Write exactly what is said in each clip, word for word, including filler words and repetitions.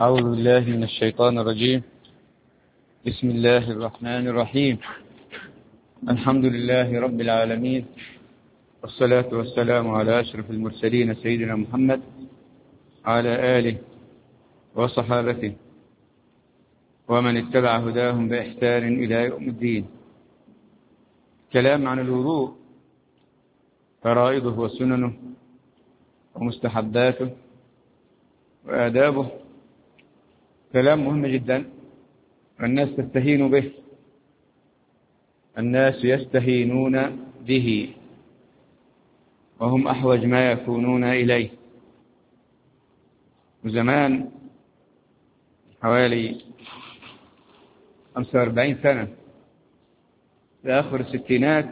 أعوذ بالله من الشيطان الرجيم. بسم الله الرحمن الرحيم. الحمد لله رب العالمين، والصلاة والسلام على أشرف المرسلين سيدنا محمد على آله وصحابته ومن اتبع هداهم بإحسان إلى يوم الدين. كلام عن الوضوء، فرائضه وسننه ومستحباته وآدابه، كلام مهم جدا. الناس تستهين به، الناس يستهينون به، وهم أحوج ما يكونون إليه. وزمان حوالي خمسة وأربعين سنة في آخر الستينات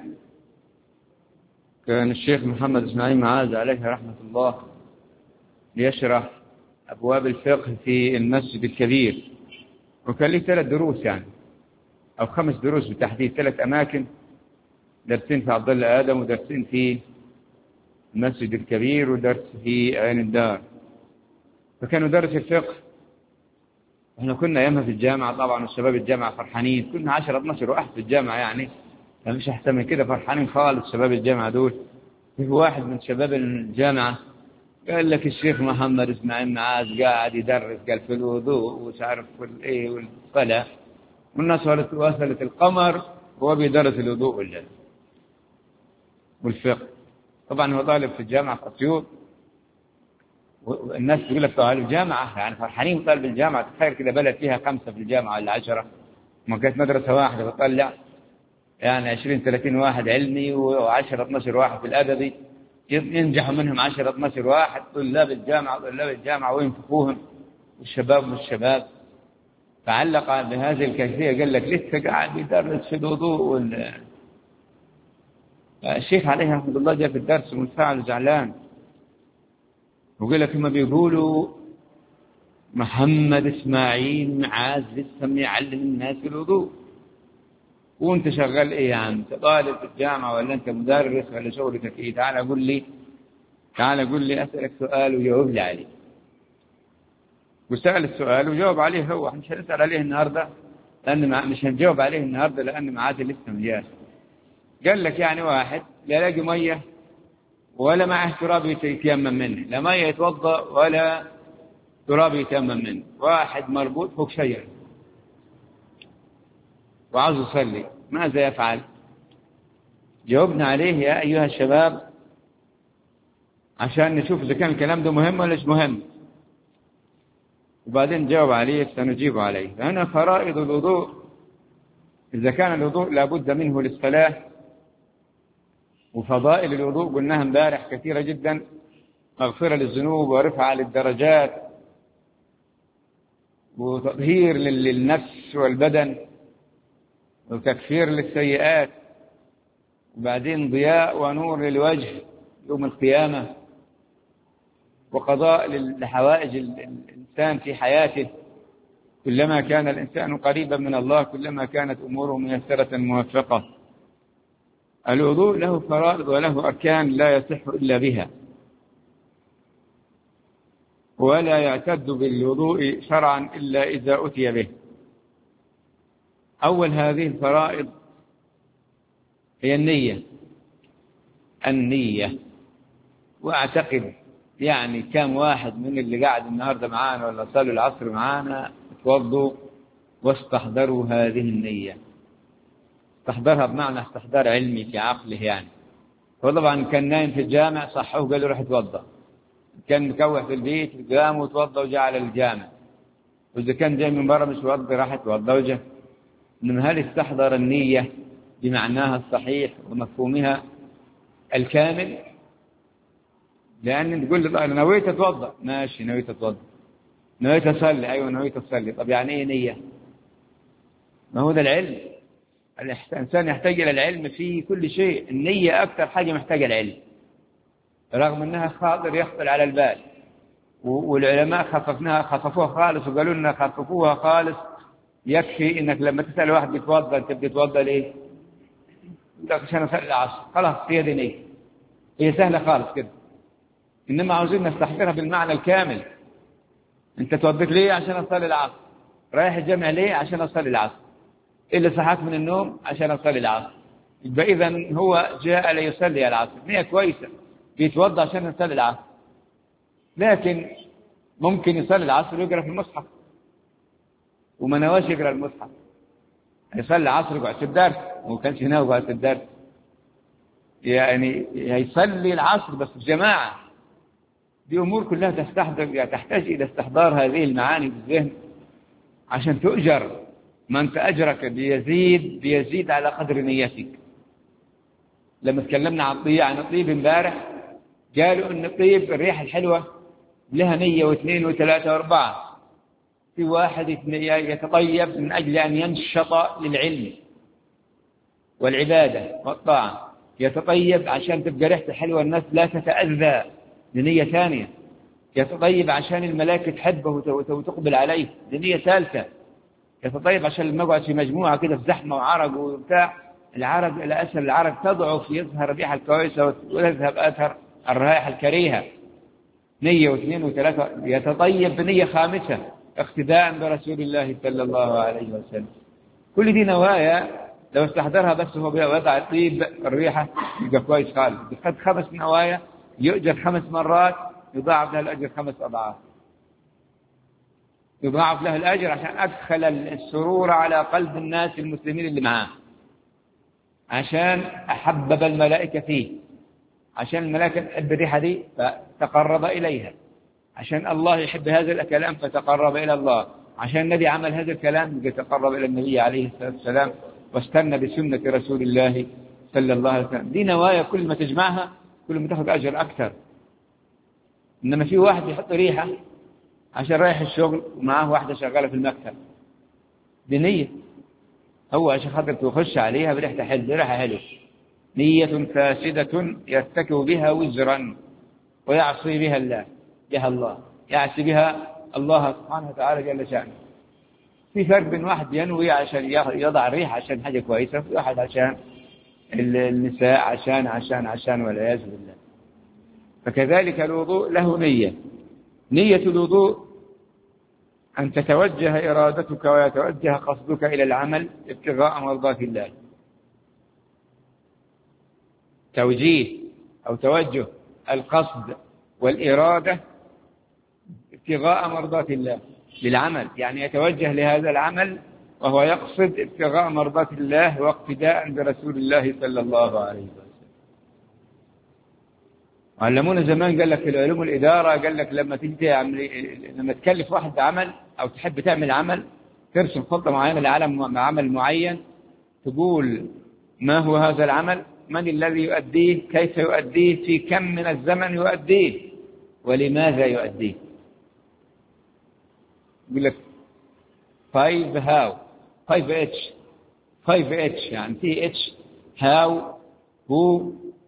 كان الشيخ محمد إسماعيل معاذ عليه رحمة الله ليشرح أبواب الفقه في المسجد الكبير، وكان لي ثلاث دروس يعني أو خمس دروس بالتحديد، ثلاث أماكن، درسين في عبد الله آدم ودرسين في المسجد الكبير ودرس في عين الدار. فكانوا درس الفقه. احنا كنا أيامها في الجامعة طبعا، والشباب الجامعة فرحانين، كنا عشرة اثناشر واحد في الجامعة، يعني ما فيش أحسن من كده، فرحانين خالص شباب الجامعة دول. في واحد من شباب الجامعة قال لك الشيخ محمد إسماعيل معاذ قاعد يدرس، قال في الوضوء ومش عارف الايه والصلاة، والناس وصلت القمر وهو بيدرس الوضوء والجد والفقه. طبعا هو طالب في الجامعة في أسيوط، والناس تقول لك طالب الجامعة يعني فرحانين طالب الجامعة. تخيل كده بلد فيها خمسة في الجامعة ولا عشرة، ما كانت مدرسة واحدة بتطلع يعني عشرين ثلاثين واحد علمي وعشرة اثناشر واحد في الأدبي، ينجح منهم عشرة اثناشر واحد طلاب الجامعة طلاب الجامعة وينفخوهم والشباب والشباب. فعلق بهذه الكيفية، قال لك لسه قاعد يدرس في الوضوء وال... الشيخ عليه رحمة الله جاء في الدرس منفعل وزعلان، وقال لك هم بيقولوا محمد إسماعيل معاذ لسه يعلم الناس الوضوء، وانت شغال ايه يا عم؟ انت طالب في الجامعة ولا انت مدرس ولا شغلتك ايه؟ تعال قول لي تعال قول لي اسألك سؤال وجاوب لي عليه. وسأل السؤال وجاوب عليه هو، مش هنسأل عليه النهاردة لأن مش هنجاوب عليه النهاردة لأن معاد لسه مجاز. قال لك يعني واحد لا يلاقي مية ولا معه تراب يتيمم منه، لا مية يتوضأ ولا تراب يتيمم منه، واحد مربوط فوق شجرة وعاوز يصلي، ماذا يفعل؟ جاوبنا عليه يا أيها الشباب عشان نشوف إذا كان الكلام ده مهم ولا مش مهم، وبعدين جاوب عليه سنجيب عليه. فهنا فرائض الوضوء، إذا كان الوضوء لابد منه للصلاة، وفضائل الوضوء قلناها امبارح كثيرة جدا، مغفرة للذنوب ورفعة للدرجات وتطهير للنفس والبدن وتكفير للسيئات، وبعدين ضياء ونور للوجه يوم القيامة، وقضاء لحوائج الإنسان في حياته. كلما كان الإنسان قريبا من الله كلما كانت أموره ميسرة موفقة. الوضوء له فرائض وله أركان لا يصح إلا بها، ولا يعتد بالوضوء شرعا إلا إذا أتي به. أول هذه الفرائض هي النية. النية، وأعتقد يعني كم واحد من اللي قاعد النهاردة معانا ولا صلوا العصر معانا توضوا واستحضروا هذه النية. استحضرها بمعنى استحضار علمي في عقله يعني. وطبعا كان نايم في الجامع صحوه قال له روح اتوضا، كان مكوح في البيت قام وتوضا وجاء على الجامع، وإذا كان جاي من برا مش متوضا راح اتوضا وجاء. إنما هل استحضر النية بمعناها الصحيح ومفهومها الكامل؟ لأن تقول لي أنا نويت أتوضأ، ماشي نويت أتوضأ، نويت أصلي، أيوة نويت أصلي، طب يعني إيه نية؟ ما هو ده العلم. الإنسان يحتاج إلى العلم في كل شيء، النية أكثر حاجة محتاجة العلم، رغم أنها خاطر يخطر على البال، والعلماء خففناها خففوها خالص وقالوا لنا خففوها خالص. يكفي إنك لما تسأل واحد يتوضأ أنت بتتوضأ ليه؟ يقول عشان أصلي العصر، خلاص هي دي نية، هي سهلة خالص كده. إنما عاوزين نستحضرها بالمعنى الكامل، أنت توضيت ليه؟ عشان أصلي العصر. رايح الجامع ليه؟ عشان أصلي العصر. اللي صحاك من النوم عشان أصلي العصر. يبقى إذن هو جاء ليصلي العصر، نية كويسة، بيتوضى عشان يصلي العصر، لكن ممكن يصلي العصر ويقرأ في المصحف وما نواش يقرأ المصحف. يصلي العصر ويقعد في الدرس، وما كانش ناوي يقعد في الدرس، يعني هيصلي العصر بس بجماعة. دي أمور كلها تستحضر، تحتاج إلى استحضار هذه المعاني بالذهن عشان تؤجر. ما أنت أجرك بيزيد بيزيد على قدر نيتك. لما تكلمنا عن الطيب عن الطيب امبارح، قالوا إن الطيب الريحة الحلوة لها نية واثنين وثلاثة وأربعة. في واحد يتطيب من أجل أن ينشط للعلم والعبادة والطاعة، يتطيب عشان تبقى ريحته حلوة الناس لا تتأذى لنية ثانية، يتطيب عشان الملائكة تحبه وتقبل عليه لنية ثالثة، يتطيب عشان لما يقعد في مجموعة كده في زحمة وعرق وبتاع، العرق إلى أسفل العرق تضعف، يظهر الريحة الكويسة ويذهب أثر الرائحة الكريهة. نية واثنين وثلاثة. يتطيب بنية خامسة اقتداء برسول الله صلى الله عليه وسلم. كل دي نوايا لو استحضرها بس هو وضع الطيب الريحة يبقى كويس خالص. بخد خمس نوايا يؤجر خمس مرات، يضاعف له الأجر خمس أضعاف. يضاعف له الأجر عشان أدخل السرور على قلب الناس المسلمين اللي معاه، عشان أحبب الملائكة فيه، عشان الملائكة تحب الريحة دي فتقرب إليها، عشان الله يحب هذا الكلام فتقرب إلى الله، عشان النبي عمل هذا الكلام يتقرب إلى النبي عليه الصلاة والسلام واستنى بسنة رسول الله صلى الله عليه وسلم. دي نوايا كل ما تجمعها كل ما تاخذ أجر أكثر. إنما في واحد يحط ريحة عشان رايح الشغل ومعاه واحدة شغالة في المكتب بنية، هو عشان خاطر تخش عليها بريحة حلوة، ريحة حلوة، نية فاسدة يرتكب بها وزرا ويعصي بها الله بها الله يعصي بها الله سبحانه وتعالى جل شأنه. في فرق بين واحد ينوي عشان يضع ريحة عشان حاجة كويسة، وفي واحد عشان النساء عشان عشان عشان والعياذ بالله. فكذلك الوضوء له نية. نية الوضوء أن تتوجه إرادتك ويتوجه قصدك إلى العمل ابتغاء مرضات الله. توجيه أو توجه القصد والإرادة ابتغاء مرضات الله للعمل، يعني يتوجه لهذا العمل وهو يقصد ابتغاء مرضات الله واقتداء برسول الله صلى الله عليه وسلم. علمونا زمان قال لك في العلوم الإدارة، قال لك لما تجي لما تكلف واحد بعمل أو تحب تعمل عمل ترسم خطة معينة لعمل عمل معين، تقول ما هو هذا العمل، من الذي يؤديه، كيف يؤديه، في كم من الزمن يؤديه، ولماذا يؤديه. يقول لك five how five h five h يعني تي اتش how who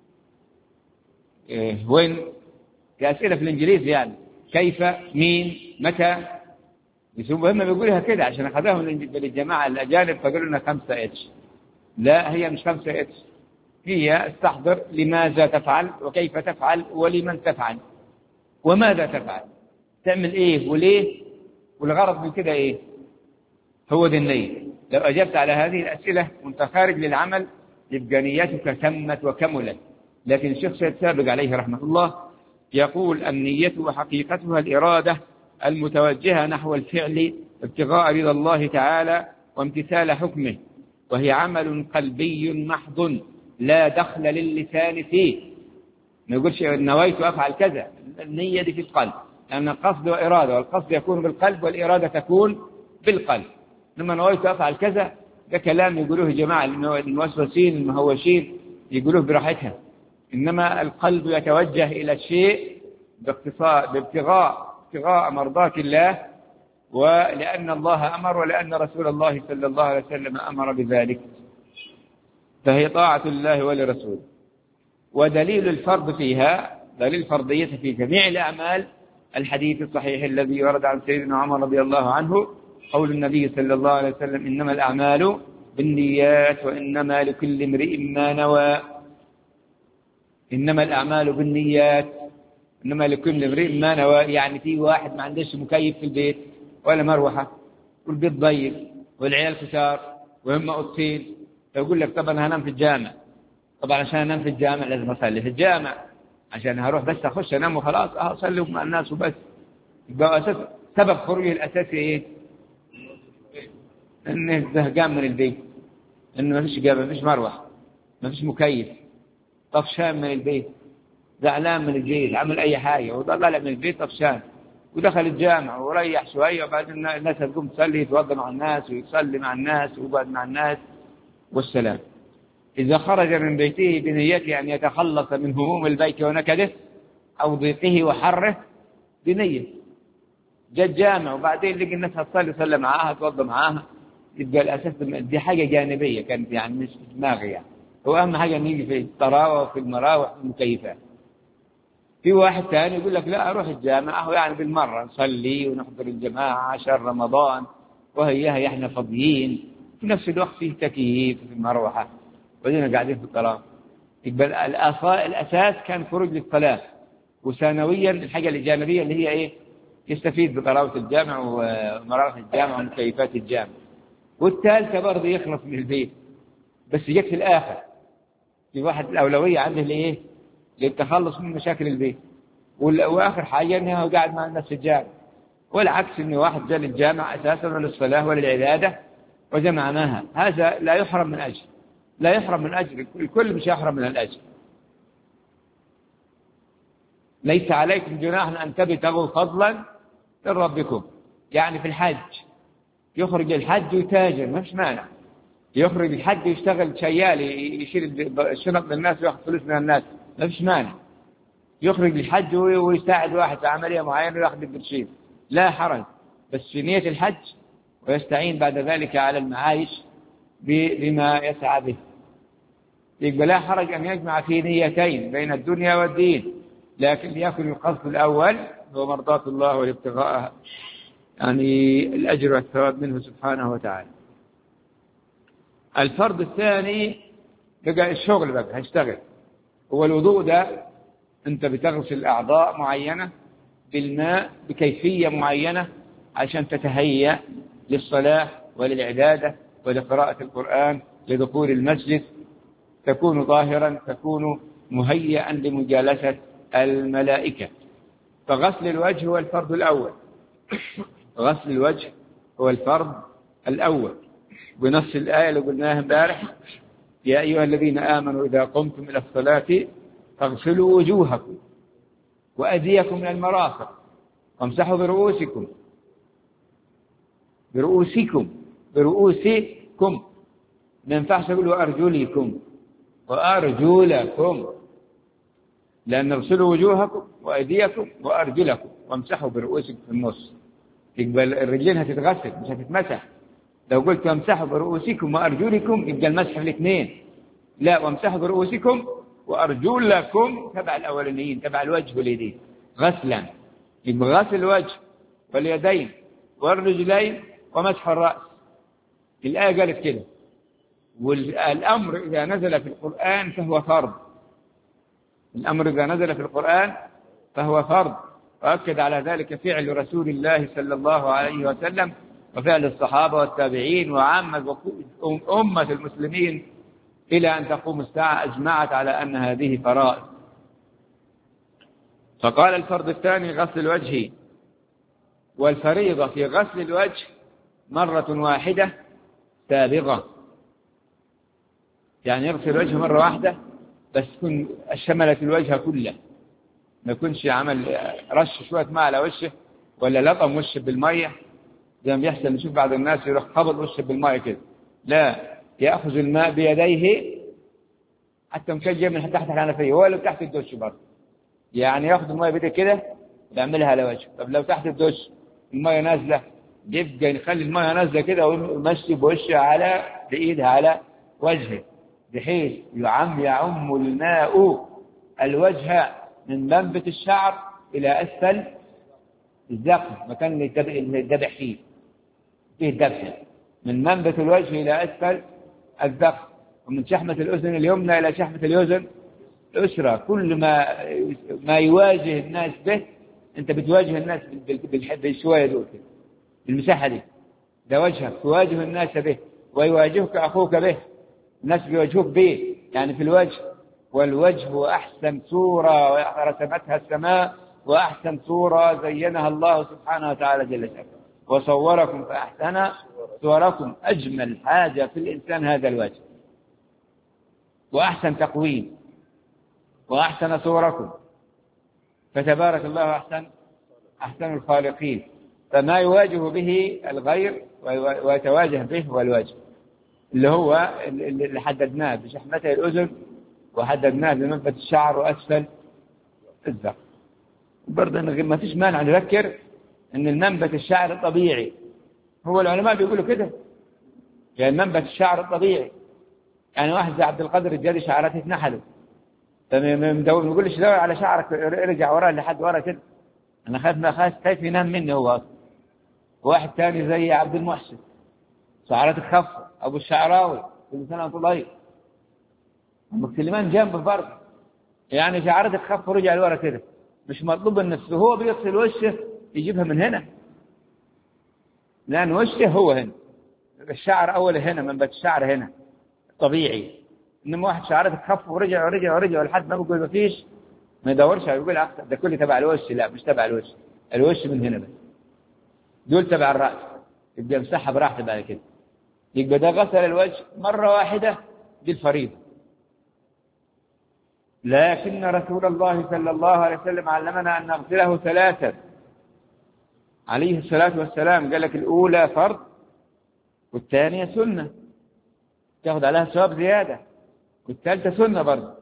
when، كأسئلة في الإنجليزي يعني كيف مين متى. هم بيقولها كده عشان أخذوهم للجماعة الأجانب فقالوا لنا خمسة اتش. لا، هي مش خمسة اتش، هي استحضر لماذا تفعل وكيف تفعل ولمن تفعل وماذا تفعل، تعمل ايه وليه والغرض من كده ايه. هو دي النية. لو أجبت على هذه الأسئلة وانت خارج للعمل يبقى نيتك تمت وكملت. لكن الشيخ سيد سابق عليه رحمة الله يقول النية وحقيقتها الإرادة المتوجهة نحو الفعل ابتغاء رضا الله تعالى وامتثال حكمه، وهي عمل قلبي محض لا دخل للسان فيه. ما يقولش نويت أفعل كذا، النية دي في القلب، لأن القصد وإرادة، والقصد يكون بالقلب والإرادة تكون بالقلب. لما نويت أفعل كذا ده كلام يقولوه جماعة الموسوسين المهوشين يقولوه براحتها، إنما القلب يتوجه إلى الشيء باقتصاء بابتغاء ابتغاء مرضات الله، ولأن الله أمر ولأن رسول الله صلى الله عليه وسلم أمر بذلك، فهي طاعة الله ولرسوله. ودليل الفرض فيها، دليل الفرضية في جميع الأعمال، الحديث الصحيح الذي ورد عن سيدنا عمر رضي الله عنه قول النبي صلى الله عليه وسلم إنما الأعمال بالنيات وإنما لكل امرئ ما نوى. إنما الأعمال بالنيات إنما لكل امرئ ما نوى. يعني في واحد ما عندهش مكيف في البيت ولا مروحة، والبيت ضيق والعيال كثار وهم أوضتين، فيقول لك طب أنا هنام في الجامع. طبعا عشان أنام في الجامع لازم أصلي في الجامع، عشان هروح بس أخش أنام وخلاص أصلي مع الناس وبس. يبقى أساس سبب خروجه الأساسي إيه؟ إنه زهقان من البيت، إنه ما فيش جامع، ما فيش مروحة، ما فيش مكيف، طفشان من البيت، زعلان من البيت، عمل أي حاجة وطلع من البيت طفشان، ودخل الجامع وريح شوية، وبعدين الناس تقوم تصلي، يتوضأ مع الناس ويصلي مع الناس ويقعد مع الناس والسلام. إذا خرج من بيته بنيته أن يتخلص من هموم البيت ونكده أو ضيقه وحره بنية، جاء الجامع وبعدين لقي الناس هتصلي، صلى معاها، توضأ معاها، يبقى الأساس دي حاجة جانبية كانت يعني مش في دماغي. يعني هو أهم حاجة أن يجي في الطراوة وفي المراوح والمكيفات. في واحد ثاني يقول لك لا أروح الجامع، هو يعني بالمرة نصلي ونحضر الجماعة عشان رمضان وهيها إحنا فاضيين، في نفس الوقت فيه تكييف في المروحة وبعدين قاعدين في الطلاق. يبقى الأساس كان خروج للصلاة، وثانويا الحاجة الجانبية اللي هي إيه؟ يستفيد بطراوة الجامع ومراوح الجامع ومكيفات الجامع. والثالثة برضه يخلص من البيت، بس جت في الآخر. في واحد الأولوية عنده لإيه؟ للتخلص من مشاكل البيت، وآخر حاجة أنه قاعد مع الناس في الجامع. والعكس أنه واحد جاء للجامع أساسا وللصلاة وللعبادة وجمع معها، هذا لا يحرم من أجل، لا يحرم من أجل، الكل مش يحرم من الأجل. ليس عليكم جناح أن تبتغوا فضلا من ربكم. يعني في الحج يخرج الحج ويتاجر، ما فيش مانع. يخرج الحج يشتغل شيال، يشيل الشنط من الناس ويأخذ فلوس من الناس، ما فيش مانع. يخرج الحج ويساعد واحد في عملية معينة ويأخذ القرشين، لا حرج، بس في نية الحج، ويستعين بعد ذلك على المعايش بما يسعى به. يقبل لا حرج أن يجمع في نيتين بين الدنيا والدين، لكن يكون القصد الأول هو مرضاة الله والابتغاء يعني الأجر والثواب منه سبحانه وتعالى. الفرض الثاني بقى الشغل، بقى هشتغل. هو الوضوء ده أنت بتغسل أعضاء معينة بالماء بكيفية معينة عشان تتهيأ للصلاة وللعبادة ولقراءة القرآن، لدخول المسجد، تكون ظاهرا، تكون مهيئا لمجالسة الملائكة. فغسل الوجه هو الفرض الأول، غسل الوجه هو الفرض الأول بنص الآية اللي قلناها امبارح: يا أيها الذين آمنوا إذا قمتم إلى الصلاة فاغسلوا وجوهكم وأيديكم من المرافق وامسحوا برؤوسكم برؤوسكم برؤوسكم ما ينفعش تقولوا أرجلكم وأرجلكم، لأن اغسلوا وجوهكم وأيديكم وأرجلكم وامسحوا برؤوسكم في النص. يقبل الرجلين هتتغسل مش هتتمسح. لو قلت وامسحوا برؤوسكم وأرجلكم يبقى المسح في الاثنين، لا، وامسحوا برؤوسكم وأرجلكم تبع الأولانيين، تبع الوجه واليدين غسلا. يبقى غسل الوجه واليدين والرجلين ومسح الرأس. الآية قالت كده. والأمر إذا نزل في القرآن فهو فرض، الأمر إذا نزل في القرآن فهو فرض، وأكد على ذلك فعل رسول الله صلى الله عليه وسلم وفعل الصحابة والتابعين وعامة أمة المسلمين إلى أن تقوم الساعة أجمعت على أن هذه فرائض. فقال الفرض الثاني غسل الوجه، والفريضة في غسل الوجه مرة واحدة سابغة، يعني يغسل الوجه مرة واحدة بس تكون شملت الوجه كله، ما يكونش عمل رش شوية ماء على وشه ولا لطم وشه بالمية زي ما بيحصل نشوف بعض الناس يروح خبط وشه بالمية كده، لا، يأخذ الماء بيديه حتى مكجه من تحت الحنفية ولا تحت الدش برضه، يعني يأخذ الماء بيده كده ويعملها على وجهه. طب لو تحت الدش الماء نازلة يبقى يخلي الماء نازلة كده ويمشي بوشه على بإيدها على وجهه، بحيث يعم يعم الماء الوجه من منبت الشعر إلى أسفل الذقن، مكان اللي يتذبح فيه فيه الذبح، من منبت الوجه إلى أسفل الذقن، ومن شحمة الأذن اليمنى إلى شحمة الأذن الأسرة كل ما ما يواجه الناس به أنت بتواجه الناس بالشوية دول كده، بالمساحة دي، ده وجهك تواجه الناس به ويواجهك أخوك به، الناس بيواجهوك به يعني في الوجه، والوجه أحسن صورة رسمتها السماء وأحسن صورة زينها الله سبحانه وتعالى جل جلاله، وصوركم فأحسن صوركم. أجمل حاجة في الإنسان هذا الوجه، وأحسن تقويم، وأحسن صوركم، فتبارك الله أحسن أحسن الخالقين. فما يواجه به الغير ويتواجه به هو الوجه، اللي هو اللي حددناه بشحمته الأذن، وحددناه بمنبت الشعر وأسفل الذقن. برضه ما فيش مانع نذكر أن المنبت الشعر الطبيعي، هو العلماء بيقولوا كده، يعني منبت الشعر الطبيعي، يعني واحد زي عبد القادر الجاري شعراته اتنحلوا، فمدور نقول ليش دور على شعرك ارجع وراه لحد ورا كده، أنا خايف ما خايف خايف ينام مني هو أصلا. واحد ثاني زي عبد المحسن شعراته خف، أبو الشعراوي كل سنة وأنت طيب، أبو سليمان جنبه برضه، يعني شعراته خف ورجع لورا كده، مش مطلوب النفس، هو بيغسل وشه يجيبها من هنا، لأن وشه هو هنا، الشعر أول هنا، منبت الشعر هنا طبيعي. إنما واحد شعراته خف ورجع ورجع ورجع لحد ما بيقول ما فيش، ما يدورش يقول أكثر ده كله تبع الوش، لا مش تبع الوش، الوش من هنا بس، دول تبع الرأس، يبقى يمسحها براحته بعد كده، يبقى ده غسل الوجه مرة واحدة دي الفريضة. لكن رسول الله صلى الله عليه وسلم علمنا أن نغسله ثلاثة عليه الصلاة والسلام، قال لك الأولى فرض والثانية سنة تاخذ عليها ثواب زيادة، والثالثة سنة برضه.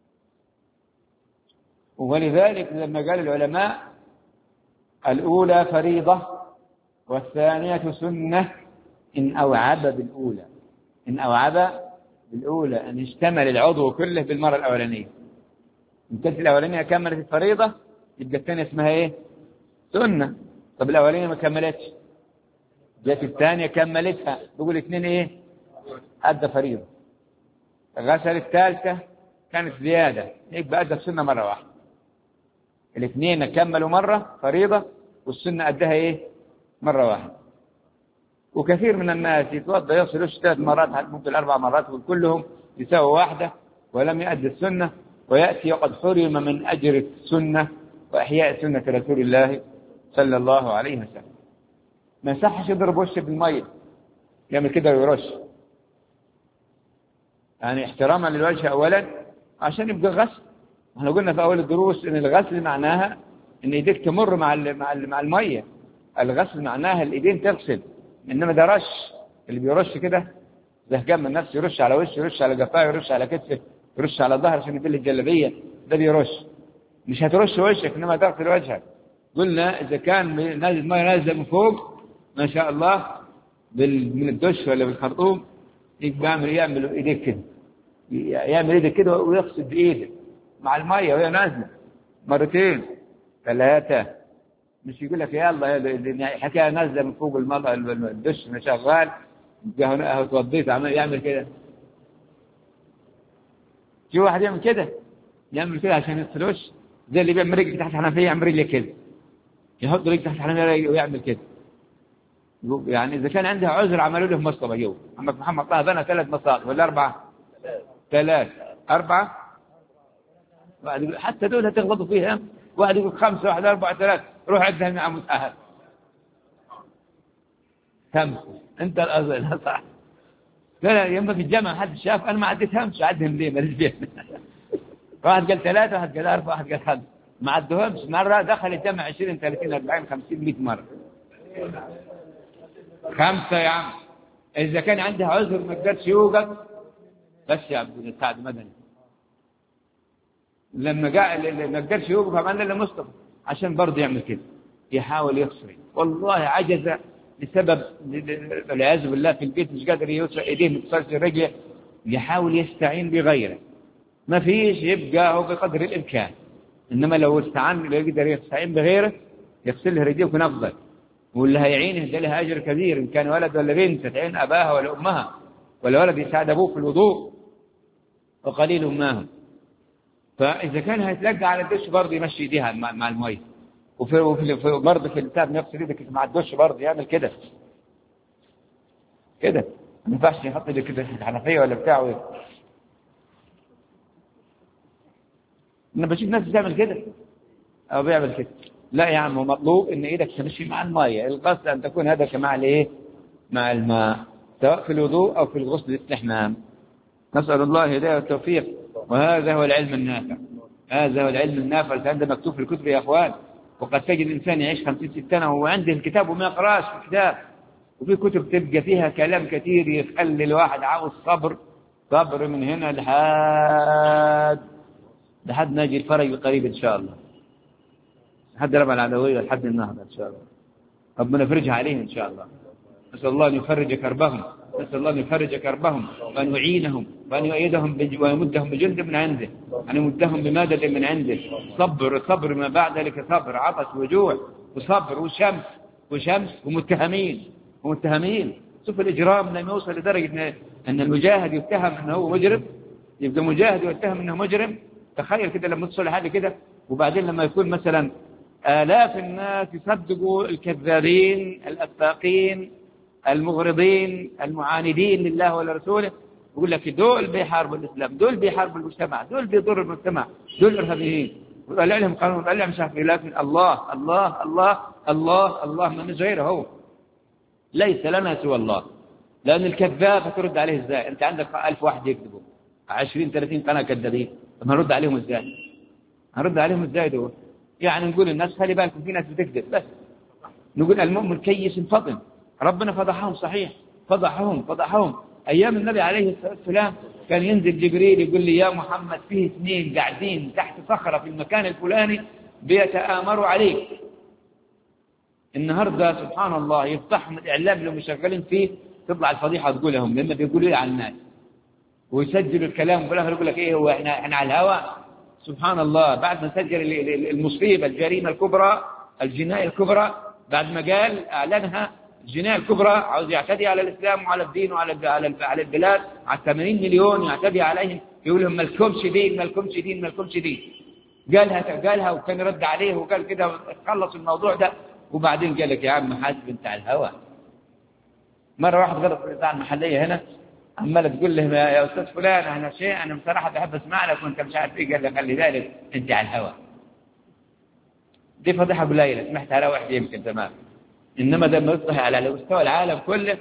ولذلك لما قال العلماء الأولى فريضة والثانية سنة إن أوعب بالأولى، إن أوعب بالأولى أن يشتمل العضو كله بالمرة الأولانية، إن كانت الأولانية كملت الفريضة يبقى الثانية اسمها إيه؟ سنة. طب الأولانية ما كملتش، جات الثانية كملتها، بقول اثنين إيه؟ أدى فريضة. غسل الثالثة كانت زيادة، يبقى أدى السنة مرة واحدة. الاثنين كملوا مرة فريضة والسنة أدها إيه؟ مرة واحدة. وكثير من الناس يتوضأ يغسل وشه ثلاث مرات ممكن أربع مرات وكلهم يساوي واحدة ولم يؤدي السنة، ويأتي وقد حرم من أجر السنة وإحياء سنة رسول الله صلى الله عليه وسلم. ما يصحش يضرب وشه بالمية يعمل كده ويرش، يعني احتراما للوجه أولا عشان يبقى غسل. احنا قلنا في أول الدروس إن الغسل معناها إن إيديك تمر مع مع مع المية، الغسل معناها الإيدين تغسل، إنما ده رش، اللي بيرش كده زهقان من نفسه يرش على وشه، يرش على قفاه، يرش على كتفه، يرش على ظهر عشان يبل الجلابية، ده بيرش. مش هترش وشك إنما تغسل وجهك. قلنا إذا كان نازل مية نازلة من فوق ما شاء الله من الدش ولا بالخرطوم، يعمل يعمل إيديك كده، يعمل إيديك كده ويغسل بإيده مع المية وهي نازلة مرتين ثلاثة، مش يقول لك يلا حكاية نازلة من فوق المضى الدش ما شغال جه توضيت يعمل كده. في واحد يعمل كده، يعمل كده عشان يغسلوش، زي اللي بيعمل رجل تحت الحنفية يعمل رجله كده، يحط رجل تحت الحنفية ويعمل كده. يعني إذا كان عندها عذر عملوا له مصطبة جو، عمك محمد طه بنى ثلاث مصائب ولا أربعة؟ ثلاث أربعة، حتى دول هتغلطوا فيها، واحد يقول خمسة واحد أربعة ثلاث، روح عدها مع متأهل خمسة، أنت الأصل صح. لا يوم في الجامعة حد شاف أنا ما عديتهمش، عدهم ليه ماليش بيه. واحد قال ثلاثة، واحد قال أربعة، واحد قال خمسة، ما عدهمش. مرة دخل الجامعة عشرين ثلاثين أربعين خمسين مئة مرة. خمسة يا عم، إذا كان عندها عذر ما قدرش يوقف بس يا عبد السعد مدني لما جاء ما قدرش يوقف عملنا له مصطفى عشان برضه يعمل كده، يحاول يخسر. والله عجز بسبب والعياذ بالله في البيت مش قادر يوصل ايديه ما توصلش رجله، يحاول يستعين بغيره، ما فيش يبقى هو بقدر الامكان. انما لو استعان لو يقدر يستعين بغيره يغسل له رجليه يكون افضل، واللي هيعينه ده له اجر كبير، ان كان ولد ولا بنت تعين اباها ولا امها، ولا ولد يساعد ابوه في الوضوء وقليل ما هم. فإذا كان هيتلقى على الدش برضه يمشي ايديها مع, مع المية، وفي, وفي برضه في البتاع نفس ايدك مع الدش برضه يعمل كده كده. ما ينفعش يحط ايده كده في الحنفية ولا بتاعه. انا بشوف ناس بتعمل كده او بيعمل كده. لا يا عم، هو مطلوب ان ايدك تمشي مع المية. الغسل ان تكون هدفك مع الايه؟ مع الماء، سواء في الوضوء او في الغسل الاستحمام. نسأل الله الهداية والتوفيق. وهذا هو العلم النافع، هذا هو العلم النافع اللي عنده مكتوب في الكتب يا اخوان. وقد تجد الانسان يعيش خمسين ستين سنة وهو عنده الكتاب وما يقراش في الكتاب. وفي كتب تبقى فيها كلام كثير يخلي الواحد عاوز صبر، صبر من هنا لحد لحد نجي الفرج قريب ان شاء الله، لحد ربع العدوية، لحد النهضة ان شاء الله. ربنا يفرجها عليهم ان شاء الله. نسأل الله أن يفرج كربهم، نسأل الله أن يفرج كربهم وأن يعينهم وأن يؤيدهم ويمدهم بجند من عنده، أن يمدهم بمدد من عنده. صبر صبر ما بعد ذلك صبر، عطش وجوع وصبر وشمس وشمس ومتهمين ومتهمين. شوف الإجرام لما يوصل لدرجة أن المجاهد يتهم أنه هو مجرم، يبقى مجاهد ويتهم أنه مجرم. تخيل كده لما تصل حاجة كده. وبعدين لما يكون مثلا آلاف الناس يصدقوا الكذابين الأفاقين المغرضين المعاندين لله ولرسوله، يقول لك دول بيحاربوا الإسلام، دول بيحاربوا المجتمع، دول بيضروا المجتمع، دول إرهابيين، وقال لهم قانون، قال لهم شافعي. لكن الله الله الله الله الله من غيره هو، ليس لنا سوى الله. لأن الكذاب هترد عليه إزاي؟ أنت عندك ألف واحد يكذبوا، عشرين ثلاثين قناة كذابين، طب هنرد عليهم إزاي؟ هنرد عليهم إزاي دول؟ يعني نقول للناس خلي بالكم في ناس بتكذب، بس نقول المؤمن كيس فطن. ربنا فضحهم، صحيح فضحهم فضحهم. أيام النبي عليه الصلاة والسلام كان ينزل جبريل يقول لي يا محمد فيه اثنين قاعدين تحت صخرة في المكان الفلاني بيتآمروا عليك. النهاردة سبحان الله يفتحهم الإعلام اللي مشغلين فيه، تطلع الفضيحة تقولهم لما بيقولوا إيه على الناس، ويسجلوا الكلام وبالآخر يقول لك إيه هو إحنا إحنا على الهواء. سبحان الله، بعد ما سجل المصيبة الجريمة الكبرى الجناية الكبرى، بعد ما قال أعلنها الجناية الكبرى، عاوز يعتدي على الإسلام وعلى الدين وعلى على البلاد، على ثمانين مليون يعتدي عليهم، يقول لهم مالكمش دين مالكمش دين مالكمش دين. قالها قالها وكان رد عليه وقال كده خلص الموضوع ده. وبعدين قال لك يا عم حاسب انت على الهوى. مرة واحد غلط في الإذاعة المحلية هنا، عمال تقول له يا أستاذ فلان أنا شيء أنا بصراحة بحب أسمع لك وأنت مش عارف إيه، قال له خلي بالك أنت على الهوى. دي فضيحة قليلة سمعتها على واحد يمكن تمام، إنما ده لما يصبح على مستوى العالم كله.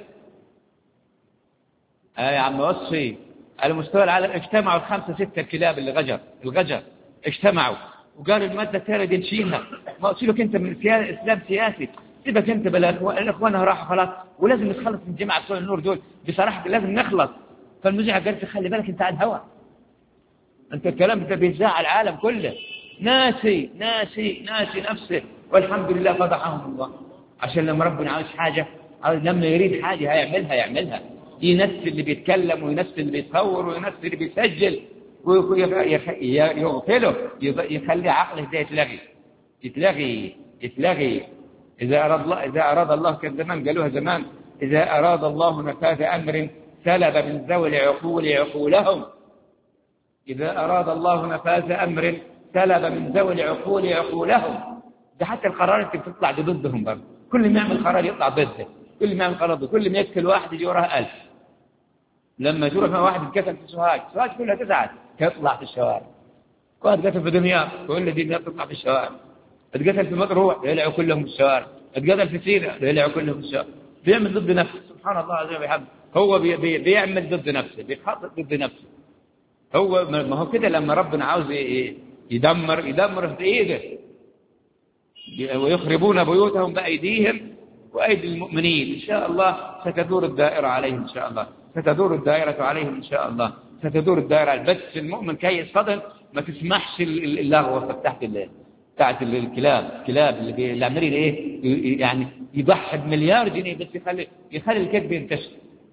آه يا عم وصفي، على مستوى العالم اجتمعوا الخمسة ستة الكلاب اللي غجر الغجر اجتمعوا وقالوا المادة الثانية دي نشيلها. ما سيبك أنت من الإسلام سياسي، سيبك أنت بلا الإخوان راحوا خلاص، ولازم نتخلص من جماعة بتوع النور دول بصراحة، لازم نخلص. فالمذيع قالت خلي بالك أنت على الهوى، أنت الكلام ده بيزاع العالم كله. ناسي ناسي ناسي نفسه. والحمد لله فضحهم الله، عشان لما ربنا عاوز حاجة، لما يريد حاجة هيعملها يعملها. ينسي اللي بيتكلم وينسي اللي بيتصور وينسي اللي بيسجل ويغفله، يخلي عقله ده يتلغي يتلغي يتلغي. إذا أراد الله إذا أراد الله كان زمان قالوها زمان، إذا أراد الله نفاذ أمر سلب من ذوي العقول عقولهم. إذا أراد الله نفاذ أمر سلب من ذوي العقول عقولهم. ده حتى القرارات اللي بتطلع ضدهم برضه، كل ما يعمل قرار يطلع ضده، كل ما يعمل قرار ضده، كل ما يقتل واحد يجي وراه ألف. لما يروح مع واحد اتقتل في سوهاج، سوهاج كلها تسعة تطلع في الشوارع. واحد قتل في دمياط، كل دي تطلع في الشوارع. اتقتل في مطروح يلعوا كلهم في الشوارع. اتقتل في سيناء يلعوا كلهم في الشوارع. بيعمل ضد نفسه، سبحان الله عز وجل. هو بي بي بيعمل ضد نفسه، بيخطط ضد نفسه. هو ما هو كده لما ربنا عاوز يدمر يدمر بإيده. ويخربون بيوتهم بأيديهم وأيدي المؤمنين. إن شاء الله ستدور الدائرة عليهم، إن شاء الله ستدور الدائرة عليهم إن شاء الله ستدور الدائرة. بس المؤمن كيس فضل ما تسمحش اللغوة تحت الليل بتاعت الكلاب الكلاب اللي اللي عمالين ايه يعني يضحي بمليار جنيه بس يخلي يخلي الكذب ينتشر.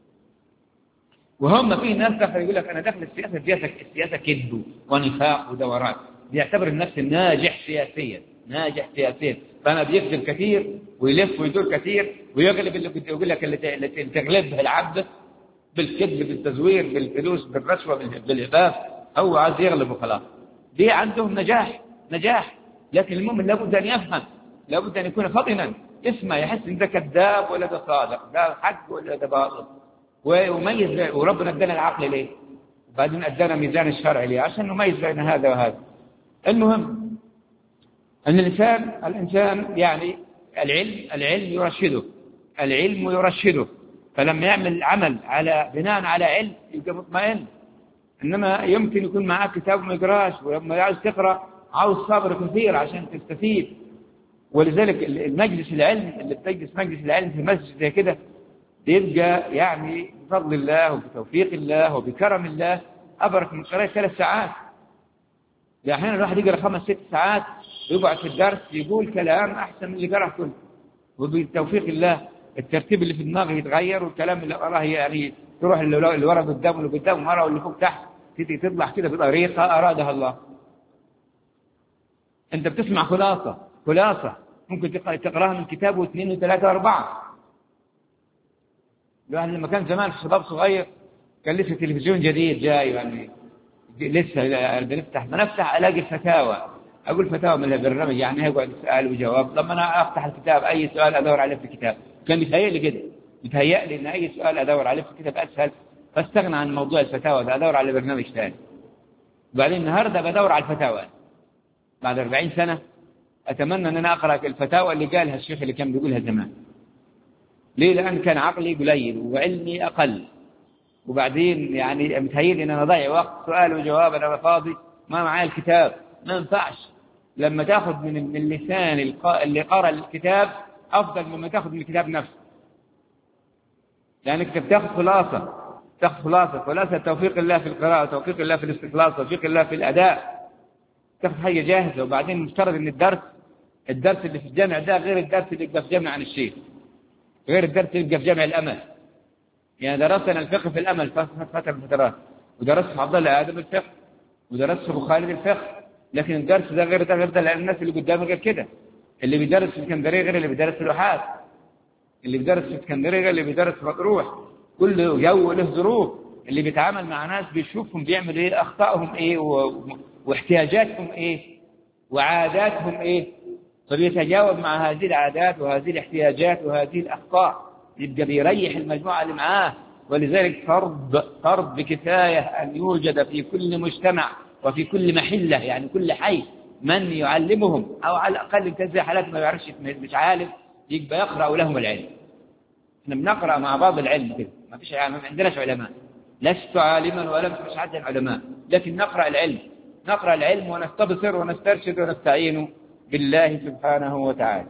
وهم في ناس دخل يقول لك انا داخل السياسه السياسه السياسه كذب ونفاق ودورات، بيعتبر النفس ناجح سياسيا ناجح سياسيا، فانا بيكذب كثير ويلف ويدور كثير ويغلب اللي كنت يقول لك اللي تغلبه العبد بالكذب بالتزوير بالفلوس بالرشوه بالهباف، هو عايز يغلب وخلاص. دي عندهم نجاح نجاح. لكن المؤمن لابد أن يفهم، لابد أن يكون فطنا، يسمع يحس إن ده كذاب ولا ده صادق، ده حق ولا ده باطل، ويميز. وربنا ادانا العقل ليه؟ وبعدين ادانا ميزان الشرع ليه؟ عشان نميز بين هذا وهذا. المهم أن الإنسان الإنسان يعني العلم العلم يرشده، العلم يرشده. فلما يعمل عمل على بناء على علم يبقى مطمئن. إنما يمكن يكون معك كتاب ما يقراش، ولما عاوز تقرأ عاوز صبر كثير عشان تستفيد. ولذلك المجلس العلم اللي بتجلس مجلس العلم في مسجد زي كده بيبقى يعني بفضل الله وبتوفيق الله وبكرم الله أبرك من قراءة ثلاث ساعات. يعني أحيانا الواحد يقرأ خمس ست ساعات يقعد في الدرس يقول كلام أحسن من اللي قرأه كله، وبتوفيق الله الترتيب اللي في دماغه يتغير، والكلام اللي قراه يعني تروح اللي ورا قدام واللي قدام ورا واللي فوق تحت، تطلع كده بطريقة أرادها الله. أنت بتسمع خلاصة خلاصة ممكن تقراها من كتاب واثنين وثلاثة وأربعة. الواحد لما كان زمان في شباب صغير كان لسه تلفزيون جديد جاي، يعني لسه بنفتح ما نفتح ألاقي الفتاوى، أقول فتاوى من البرنامج يعني يقعد سؤال وجواب. لما أنا أفتح الكتاب أي سؤال أدور عليه في الكتاب، كان يتهيأ لي كده، يتهيأ لي إن أي سؤال أدور عليه في الكتاب أسهل، فاستغنى عن موضوع الفتاوى ده، أدور على برنامج ثاني. وبعدين النهارده بدور على الفتاوى بعد أربعين سنة. أتمنى أن أنا أقرأ الفتاوى اللي قالها الشيخ اللي كان بيقولها زمان. ليه؟ لأن كان عقلي قليل وعلمي أقل، وبعدين يعني متهيألي إن أنا أضيع وقت سؤال وجواب، أنا فاضي ما معايا الكتاب، ما ينفعش. لما تأخذ من من لسان اللي قرأ الكتاب أفضل مما تأخذ من الكتاب نفسه، لأنك يعني بتأخذ خلاصة، تأخذ خلاصة خلاصة توفيق الله في القراءة، توفيق الله في الاستخلاص، توفيق الله في الأداء، تأخذ حاجة جاهزة. وبعدين مفترض إن الدرس الدرس اللي في الجامع ده غير الدرس اللي يبقى في جامع عن الشيخ، غير الدرس اللي يبقى في جامع الأمل. يعني درسنا الفقه في الأمل فترة من فترات، ودرست عبد الله آدم الفقه، ودرست أبو خالد الفقه، لكن الدرس ده غير ده غير ده، لأن الناس اللي قدامي غير كده. اللي بيدرس في اسكندرية غير اللي بيدرس في الواحات، اللي بيدرس في اسكندرية غير اللي بيدرس في مطروح. كل جو له ظروف. اللي بيتعامل مع ناس بيشوفهم بيعمل ايه، اخطائهم ايه واحتياجاتهم ايه وعاداتهم ايه، فبيتجاوب مع هذه العادات وهذه الاحتياجات وهذه الاخطاء، يبقى بيريح المجموعة اللي معاه. ولذلك فرض فرض بكفاية أن يوجد في كل مجتمع وفي كل محلة، يعني كل حي، من يعلمهم، أو على الأقل ينتزع حالات ما يعرفش مش عالم يبقى يقرأ لهم العلم. احنا بنقرأ مع بعض العلم كده، ما فيش ما عندناش علماء، لست عالما ولا مش عندنا علماء، لكن نقرأ العلم، نقرأ العلم ونستبصر ونسترشد ونستعين بالله سبحانه وتعالى.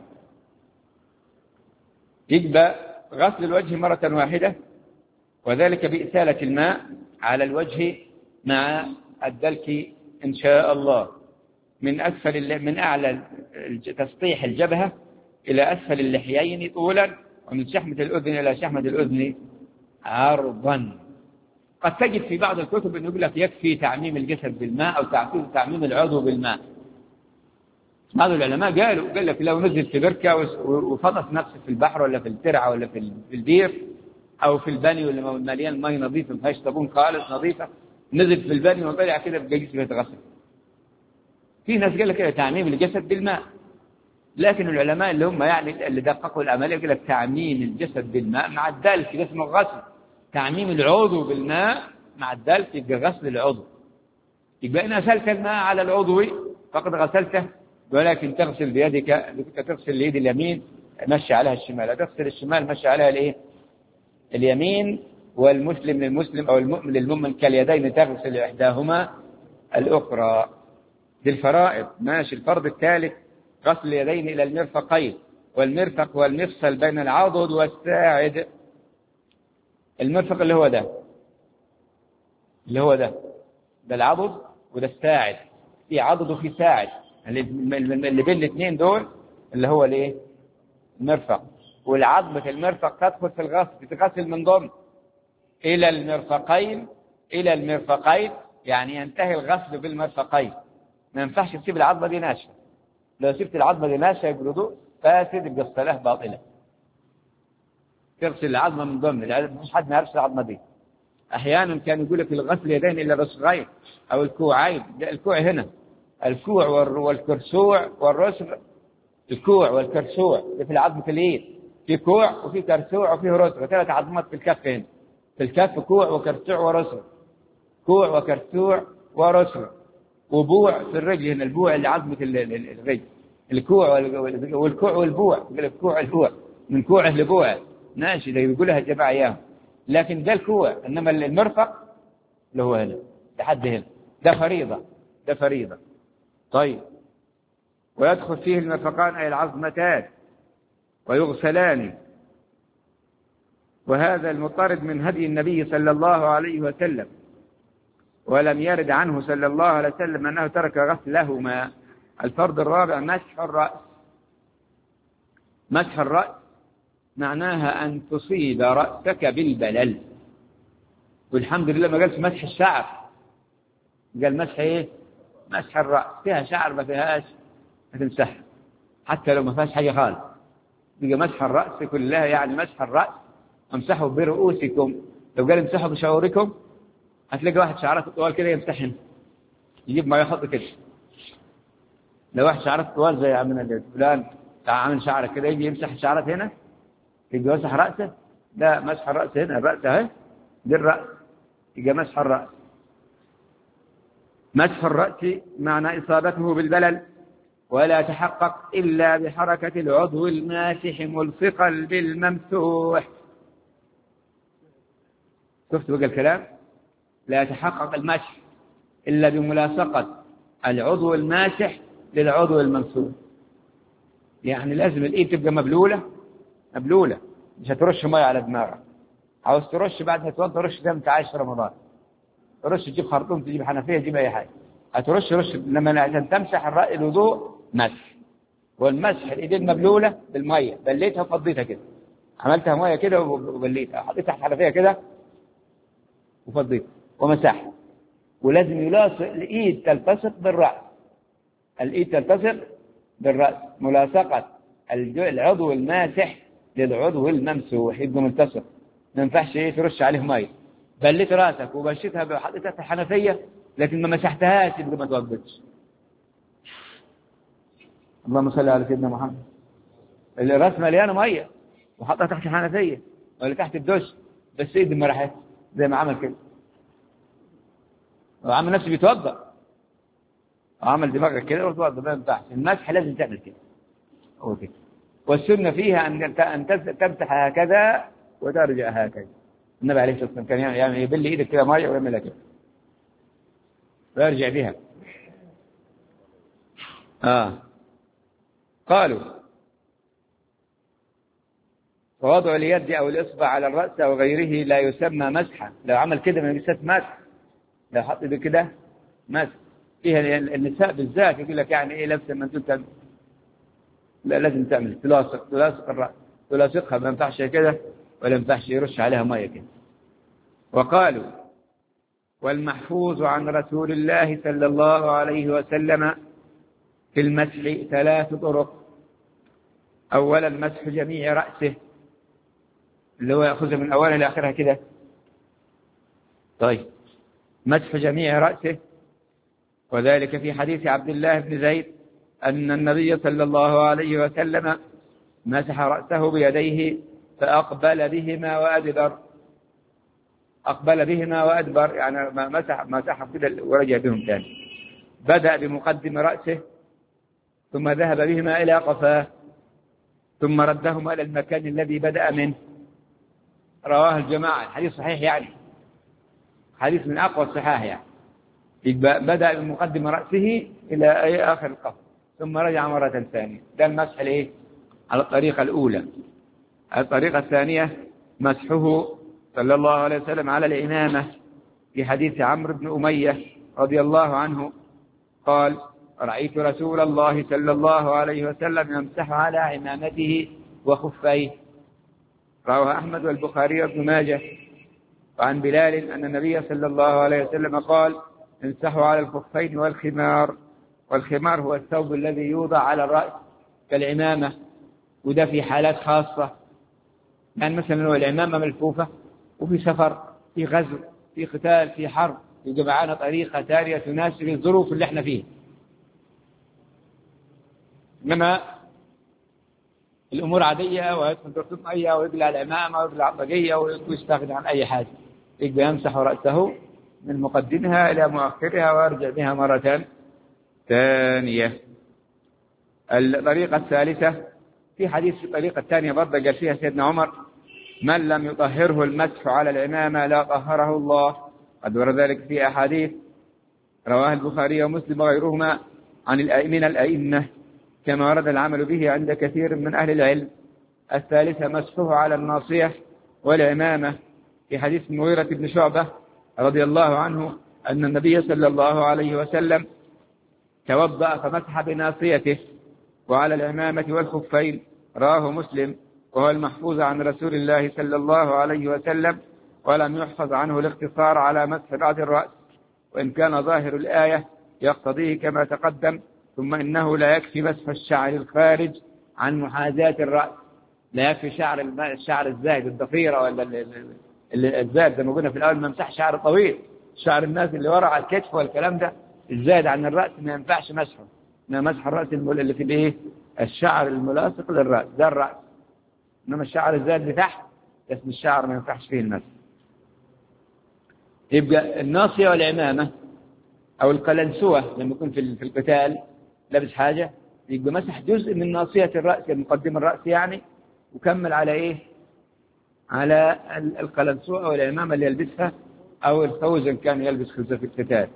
يبقى غسل الوجه مرة واحدة، وذلك بإسالة الماء على الوجه مع الدلك إن شاء الله، من أسفل من أعلى تسطيح الجبهة إلى أسفل اللحيين طولا، ومن شحمة الأذن إلى شحمة الأذن عرضا. قد تجد في بعض الكتب أنه يقول لك يكفي تعميم الجسد بالماء أو تعميم العضو بالماء. بعض العلماء قالوا قال لك لو نزل في بركة وفطس نفسه في البحر ولا في الترعة ولا في البير أو في البانيو اللي مليان ماء نظيف ما فيهاش صابون خالص نظيفة، نزل في البانيو وطلع كده بقى جسمه يتغسل. في ناس قال لك كده تعميم الجسد بالماء، لكن العلماء اللي هم يعني اللي دققوا العملية يقول لك تعميم الجسد بالماء مع الدلك اسمه غسل، تعميم العضو بالماء مع الدلك يبقى غسل العضو. يبقى إن غسلت الماء على العضو فقد غسلته، ولكن تغسل بيدك، تغسل اليد اليمين مشي عليها الشمال، تغسل الشمال مشي عليها الايه اليمين، والمسلم للمسلم أو المؤمن للمؤمن كاليدين تغسل إحداهما الأخرى. دي الفرائض. ماشي. الفرض الثالث غسل اليدين إلى المرفقين، والمرفق والمفصل بين العضد والساعد. المرفق اللي هو ده اللي هو ده ده العضد وده الساعد، في عضد وفي ساعد، اللي بين الاثنين دول اللي هو الايه المرفق. والعظمة المرفق تدخل في الغسل، تتغسل من ضمن إلى المرفقين إلى المرفقين يعني ينتهي الغسل بالمرفقين. ما ينفعش تسيب العظمة دي ناشفة، لو سبت العظمة دي ناشفة يبقى الوضوء فاسد، يبقى الصلاة باطلة. تغسل العظمة من ضمن، مش حد ما يعرفش العظمة دي. أحيانا كان يقول لك الغسل يدين إلى الرسغين أو الكوعين، الكوع هنا الكوع والكرسوع والرسغ. الكوع والكرسوع في العظم في اليد، في كوع وفي كرسوع وفي رسغ، ثلاث عظمات في الكف هنا. في الكف كوع وكرسوع ورسغ، كوع وكرسوع ورسغ. وبوع في الرجل هنا، البوع اللي عظمة الرجل، الكوع والكوع والبوع، الكوع البوع من كوعه لبوعه، ماشي ده يقولها الجماعة اياهم، لكن ده الكوع. انما المرفق اللي هو هنا لحد هنا ده فريضة، ده فريضة. طيب، ويدخل فيه المرفقان أي العظمتان ويغسلان. وهذا المطرد من هدي النبي صلى الله عليه وسلم، ولم يرد عنه صلى الله عليه وسلم أنه ترك غسلهما. الفرض الرابع مسح الرأس. مسح الرأس معناها أن تصيب رأسك بالبلل، والحمد لله ما قالش مسح الشعر، قال مسح ايه؟ مسح الرأس. فيها شعر ما فيهاش هتمسح، حتى لو ما فيهاش حاجة خالص، بقى مسح الرأس كلها يعني مسح الرأس. امسحوا برؤوسكم، لو قال امسحوا بشعوركم هتلاقي واحد شعرات طوال كده يمسحن، يجيب ما يحط كده. لو واحد شعرات طوال زي عمنا فلان عامل شعرك كده يجي يمسح الشعرات هنا، يجي يمسح رأسه. لا، مسح الرأس هنا، الرأس اهي دي الرأس، يجي مسح الرأس. مسح الرأس معنى إصابته بالبلل، ولا تحقق إلا بحركة العضو الماسح ملصقا بالممسوح. شفت بقى الكلام؟ لا يتحقق المسح إلا بملاصقة العضو الماسح للعضو الممسوح. يعني لازم الإيد تبقى مبلولة مبلولة، مش هترش مية على دماغك. عاوز ترش بعد ما تتوضى رش زي ما انت عايش في رمضان، ترش تجيب خرطوم، تجيب حنفية، تجيب أي حاجة، هترش رش. لما عشان تمسح الرأي الوضوء مسح، والمسح الإيدين مبلولة بالمية، بليتها وفضيتها كده، عملتها مية كده وبليتها، حطيتها تحت حنفية كده وفضيتها ومسح. ولازم يلاصق الإيد تلتصق بالرأس، الإيد تلتصق بالرأس، ملاصقة العضو الماسح للعضو الممسوح يبقى ملتصق. ما ينفعش ايه ترش عليه مية. بليت راسك وبشيتها وحطيتها في الحنفية لكن ما مسحتهاش يبقى ما توضتش. اللهم صل على سيدنا محمد. الراس مليانه ميه وحطها تحت الحنفيه ولا تحت الدش، بس ايدي ما راحت زي ما عمل كده، وعمل نفسه بيتوضا وعمل دماغك كده وتوضا. ما ينفعش، المسح لازم تعمل كده هو كده. والسنه فيها ان ان تمسح هكذا وترجع هكذا. النبي عليه الصلاه والسلام كان يعني يبل ايدك كده ميه ويعملها كده ويرجع بها. اه قالوا ووضع اليد أو الإصبع على الرأس أو غيره لا يسمى مسحا. لو عمل كده ما يسمى مسح، لو حط ده كده مسح. فيها النساء بالذات يقول لك يعني إيه لبسة ما أنت لا، لازم تعمل تلاصق تلاصق الرأس، تلاصقها، ما ينفعش كده ولا ينفعش يرش عليها مية كده. وقالوا والمحفوظ عن رسول الله صلى الله عليه وسلم في المسح ثلاث طرق. أولا مسح جميع رأسه اللي هو يأخذها من أولها لآخرها كده. طيب، مسح جميع رأسه، وذلك في حديث عبد الله بن زيد أن النبي صلى الله عليه وسلم مسح رأسه بيديه فأقبل بهما وأدبر. أقبل بهما وأدبر يعني مسح مسح كده ورجع بهم ثاني. بدأ بمقدم رأسه ثم ذهب بهما إلى قفاه ثم ردهما إلى المكان الذي بدأ منه. رواه الجماعة، الحديث صحيح يعني، حديث من أقوى الصحاح يعني. بدأ بمقدم رأسه إلى آخر القفا ثم رجع مرة ثانية. ده المسح الإيه؟ على الطريقة الأولى. الطريقة الثانية مسحه صلى الله عليه وسلم على الإمامة في حديث عمرو بن أمية رضي الله عنه قال رأيت رسول الله صلى الله عليه وسلم يمسح على عمامته وخفيه. رواه أحمد والبخاري وابن ماجه. وعن بلال أن النبي صلى الله عليه وسلم قال امسحوا على الخفين والخمار. والخمار هو الثوب الذي يوضع على الرأس كالعمامة، وده في حالات خاصة، يعني مثلا لو العمامة ملفوفة وفي سفر، في غزو، في قتال، في حرب، يبقى معانا طريقة تالية تناسب الظروف اللي احنا فيها. إنما الأمور عادية ويدخل دورة مية ويقلع العمامة ويقلع الطاقية ويستغني عن أي حاجة، يبقى يمسح رأسه من مقدمها إلى مؤخرها ويرجع بها مرة ثانية. الطريقة الثالثة في حديث الطريقة الثانية برضه قال فيها سيدنا عمر: من لم يطهره المسح على العمامة لا طهره الله. قد ورد ذلك في أحاديث رواه البخاري ومسلم وغيرهما عن من الأئمة، كما ورد العمل به عند كثير من أهل العلم. الثالثة مسحه على الناصية والعمامة، في حديث المغيرة بن شعبة رضي الله عنه أن النبي صلى الله عليه وسلم توضأ فمسح بناصيته وعلى العمامة والخفين، رواه مسلم، وهو المحفوظ عن رسول الله صلى الله عليه وسلم، ولم يحفظ عنه الاقتصار على مسح بعض الرأس، وإن كان ظاهر الآية يقتضيه كما تقدم. ثم إنه لا يكفي مسح الشعر الخارج عن محاذاة الرأس، لا يكفي شعر الشعر الزائد الضفيرة ولا الزائد زي ما قلنا في الأول، ما مسح شعر طويل، شعر الناس اللي ورا على الكتف والكلام ده الزائد عن الرأس ما ينفعش مسحه، ما مسح الرأس اللي في الايه الشعر الملاصق للرأس ده الرأس، إنما الشعر الزائد لتحت اسم الشعر ما ينفعش فيه المسح. يبقى الناصية والعمامة أو القلنسوة لما يكون في القتال لابس حاجة يبقى مسح جزء من ناصية الرأس مقدم الرأس يعني، وكمل على إيه على القلنسوة أو العمامة اللي يلبسها أو الخوذ إن كان يلبس خوذة في القتال.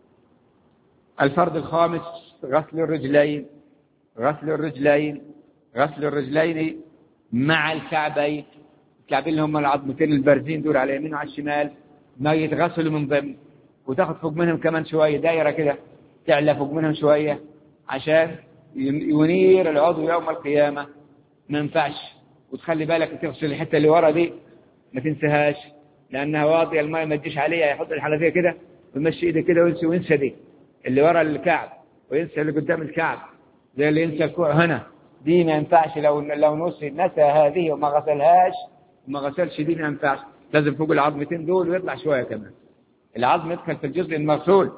الفرض الخامس غسل الرجلين غسل الرجلين غسل الرجلين مع الكعبين، الكعبين اللي هم العظمتين البارزين دول على اليمين وعلى الشمال، ما يتغسلوا من ضمن، وتاخد فوق منهم كمان شوية دايرة كده تعلى فوق منهم شوية عشان ينير العضو يوم القيامة. ما ينفعش، وتخلي بالك تغسل الحتة اللي ورا دي ما تنساهاش لأنها واطية، الماء ما تجيش عليها، يحط الحنفية كده ويمشي ايده كده وينسى وينسى دي اللي ورا الكعب وينسى اللي قدام الكعب زي اللي ينسى الكوع هنا، دي ما ينفعش. لو لو نسي نسى هذه وما غسلهاش وما غسلش دي ما ينفعش، لازم فوق العظمتين دول ويطلع شوية كمان، العظم يدخل في الجزء المغسول.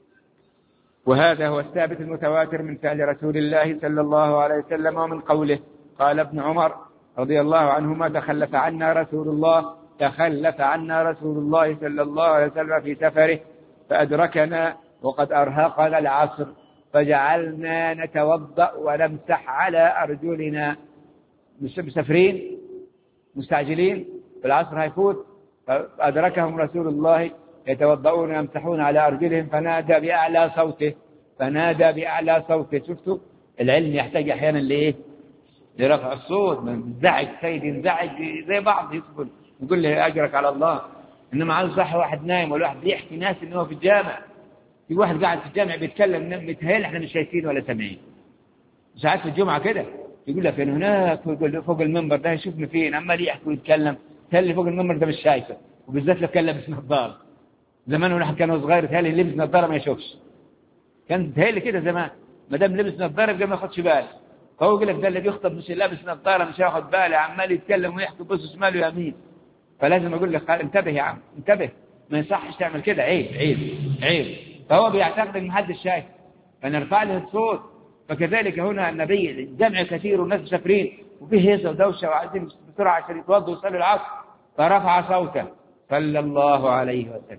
وهذا هو الثابت المتواتر من فعل رسول الله صلى الله عليه وسلم ومن قوله. قال ابن عمر رضي الله عنهما: تخلف عنا رسول الله تخلف عنا رسول الله صلى الله عليه وسلم في سفره فأدركنا وقد أرهقنا العصر فجعلنا نتوضأ ونمسح على أرجلنا. مسافرين مستعجلين العصر هيفوت، فأدركهم رسول الله يتوضؤون ويمسحون على أرجلهم فنادى بأعلى صوته فنادى بأعلى صوته. شفتوا العلم يحتاج أحيانا لإيه؟ لرفع الصوت، من ينزعج سيد ينزعج زي بعض يدخل يقول له أجرك على الله، إنما عاوز صح واحد نايم ولا واحد بيحكي ناس إنه هو في الجامع، في واحد قاعد في الجامع بيتكلم متهيأ إحنا مش شايفين ولا سامعين. ساعات في الجمعة كده يقول لك إن هناك فوق المنبر ده يشوفنا فين عمال يحكي ويتكلم، تهلي فوق المنبر ده مش شايفه، وبالذات لو كان لابس نظارة. زمان واحد كان صغير تهيأ اللي لبس نظارة ما يشوفش، كان تهيأ كده زمان ما دام لبس نظارة يبقى ما ياخدش باله، فهو يقول لك ده اللي بيخطب مش لابس نظارة مش هياخد باله، عمال يتكلم ويحكي بص شمال ويمين. فلازم اقول لك انتبه يا عم انتبه، ما يصحش تعمل كده، عيب عيب عيب. فهو بيعتقد ان محدش شايف فنرفع له الصوت. فكذلك هنا النبي الجمع كثير والناس مسافرين وفيه هيصه ودوشه وعايزين بسرعه عشان يتوضوا ويصلوا العصر، فرفع صوته صلى الله عليه وسلم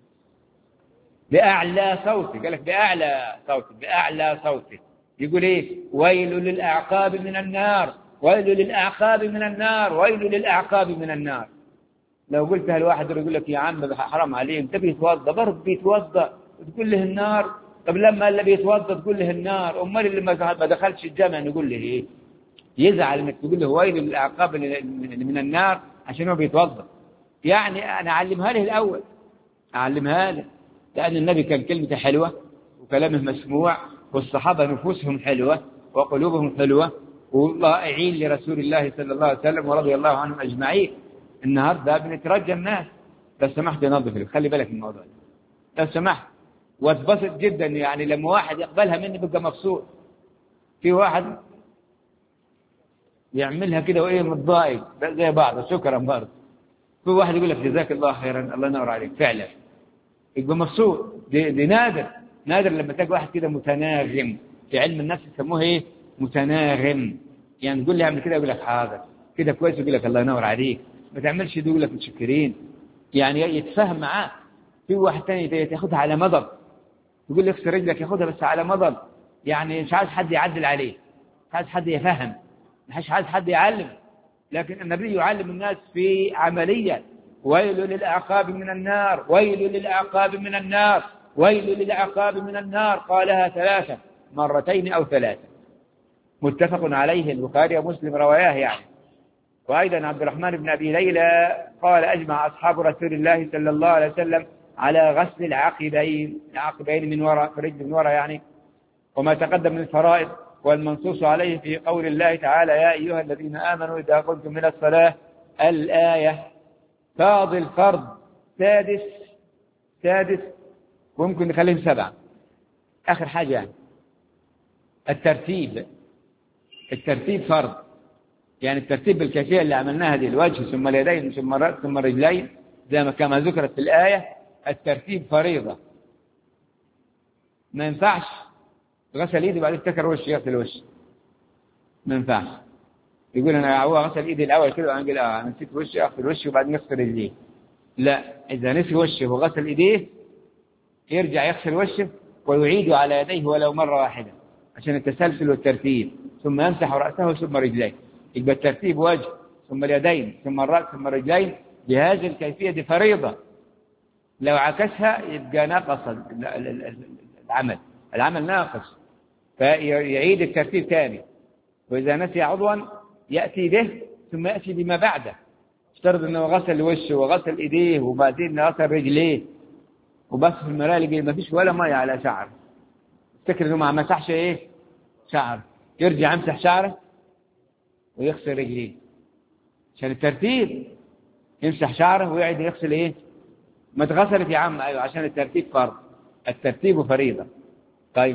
باعلى صوته، قال لك باعلى صوته باعلى صوته يقول ايه؟ ويل للاعقاب من النار ويل للاعقاب من النار ويل للاعقاب من النار. لو قلتها لواحد يقول لك يا عم حرام عليه انت بيتوضا، برضه بيتوضا وتقول له النار. طب لما اللي بيتوضا تقول له النار، امال اللي ما دخلش الجامع نقول له ايه؟ يزعل انك تقول له ويل للاعقاب من النار عشان هو بيتوضا. يعني انا اعلمها له الاول، اعلمها له، لان النبي كان كلمته حلوه وكلامه مسموع والصحابه نفوسهم حلوه وقلوبهم حلوه وطائعين لرسول الله صلى الله عليه وسلم ورضي الله عنهم اجمعين. النهارده بنترجى الناس، لو سمحت نظف، خلي بالك من الموضوع ده لو سمحت، واتبسط جدا يعني لما واحد يقبلها مني بقى مبسوط. في واحد يعملها كده وايه متضايق زي بعض، شكرا برضه. في واحد يقول لك جزاك الله خيرا الله ينور عليك، فعلا يبقى مبسوط. دي, دي نادر نادر لما تلاقي واحد كده متناغم، في علم النفس يسموه ايه؟ متناغم. يعني تقول لي اعمل كده يقول لك حاضر، كده كويس يقول لك الله ينور عليك، ما تعملش دي يقول لك متشكرين. يعني يتفاهم معاه. في واحد تاني تاخدها على مضض، يقول لي اكسر رجلك ياخدها بس على مضض، يعني مش عايز حد يعدل عليه، مش عايز حد يفهم، مش عايز حد يعلم. لكن النبي يعلم الناس في عملية. ويل للأعقاب من النار، ويل للأعقاب من النار، ويل للأعقاب من النار، قالها ثلاثة مرتين أو ثلاثة. متفق عليه، البخاري ومسلم رواياه يعني. وأيضا عبد الرحمن بن أبي ليلى قال أجمع أصحاب رسول الله صلى الله عليه وسلم على غسل العقبين، العقبين من وراء، الرجل من وراء يعني، وما تقدم من الفرائض. والمنصوص عليه في قول الله تعالى يا أيها الذين آمنوا إذا قمتم من الصلاة، الآية. فاضل فرض سادس، سادس وممكن نخليهم سبعة، آخر حاجة يعني الترتيب. الترتيب فرض، يعني الترتيب بالكيفية اللي عملناها دي، الوجه ثم اليدين ثم الرأس ثم الرجلين زي ما كما ذكرت في الآية. الترتيب فريضة. ما ينفعش غسل ايدي وبعدين افتكر وشي يغسل وشي، ما ينفعش. يقول انا هو غسل ايدي الاول كده وانا اقول اه انا نسيت وشي اغسل وشي وبعدين يغسل رجليه. لا، اذا نسي وشه وغسل ايديه يرجع يغسل وشه ويعيد على يديه ولو مرة واحدة عشان التسلسل والترتيب، ثم يمسح رأسه ثم رجليه. يبقى الترتيب وجه ثم اليدين ثم الرأس ثم الرجلين بهذه الكيفية، دي فريضة. لو عكسها يبقى ناقص العمل، العمل ناقص، فيعيد الترتيب ثاني. وإذا نسي عضوا يأتي به ثم يأتي بما بعده. افترض أنه غسل وشه وغسل إيديه وبعدين غسل رجليه وبس في المراية ما فيش ولا مية على شعر، افتكر أنه ما مسحش إيه شعر، يرجع يمسح شعره ويغسل رجليه عشان الترتيب. يمسح شعره ويعيد يغسل إيه ما تغسلت يا عم، أيوة عشان الترتيب فرض، الترتيب فريضة. طيب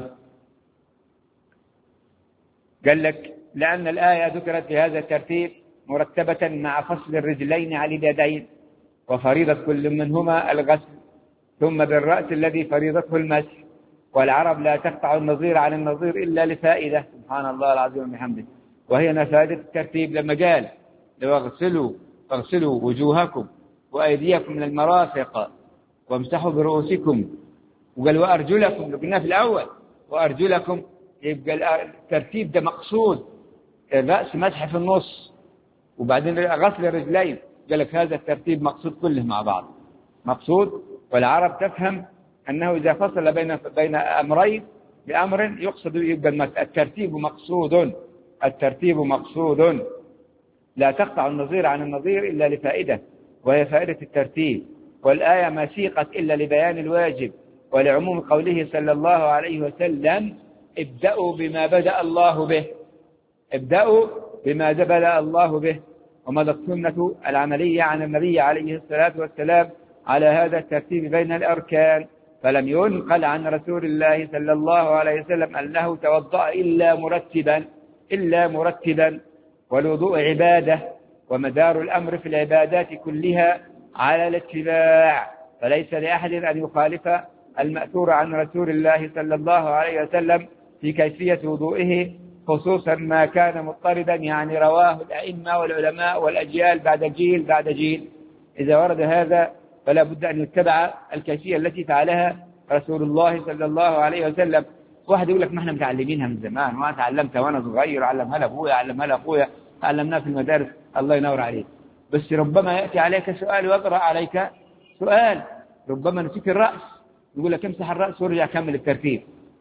قال لك لأن الآية ذكرت في هذا الترتيب مرتبة مع فصل الرجلين على اليدين، وفريضة كل منهما الغسل، ثم بالرأس الذي فريضته المسح. والعرب لا تقطع النظير عن النظير إلا لفائدة، سبحان الله العظيم وبحمده. وهي فائدة الترتيب لما قال لو اغسلوا فاغسلوا وجوهكم وأيديكم من المرافق وامسحوا برؤوسكم، وقال وأرجلكم اللي قلنا في الأول وأرجلكم، يبقى الترتيب ده مقصود. الرأس مسح في النص وبعدين غسل الرجلين، قال لك هذا الترتيب مقصود كله مع بعض مقصود. والعرب تفهم أنه إذا فصل بين بين أمرين بأمر يقصد، يبقى الترتيب مقصود، الترتيب مقصود. لا تقطع النظير عن النظير إلا لفائدة، وهي فائدة الترتيب. والآية ما سيقت إلا لبيان الواجب ولعموم قوله صلى الله عليه وسلم ابدأوا بما بدأ الله به، ابدأوا بما بدأ الله به. ومضى السنة العملية عن النبي عليه الصلاة والسلام على هذا الترتيب بين الأركان، فلم ينقل عن رسول الله صلى الله عليه وسلم أنه توضأ إلا مرتبا إلا مرتبا. والوضوء عبادة، ومدار الأمر في العبادات كلها على الاتباع، فليس لأحد أن يخالف المأثور عن رسول الله صلى الله عليه وسلم في كيفية وضوئه، خصوصا ما كان مضطردا، يعني رواه الأئمة والعلماء والأجيال بعد جيل بعد جيل. إذا ورد هذا فلا بد أن يتبع الكيفية التي فعلها رسول الله صلى الله عليه وسلم. واحد يقول لك ما احنا متعلمينها من زمان، ما تعلمتها وانا صغير، علمها لابويا علمها لاخويا، تعلمناها في المدارس، الله ينور عليك. بس ربما يأتي عليك سؤال ويطرأ عليك سؤال، ربما نسيت الرأس، يقول لك امسح الرأس وارجع كمل الترتيب.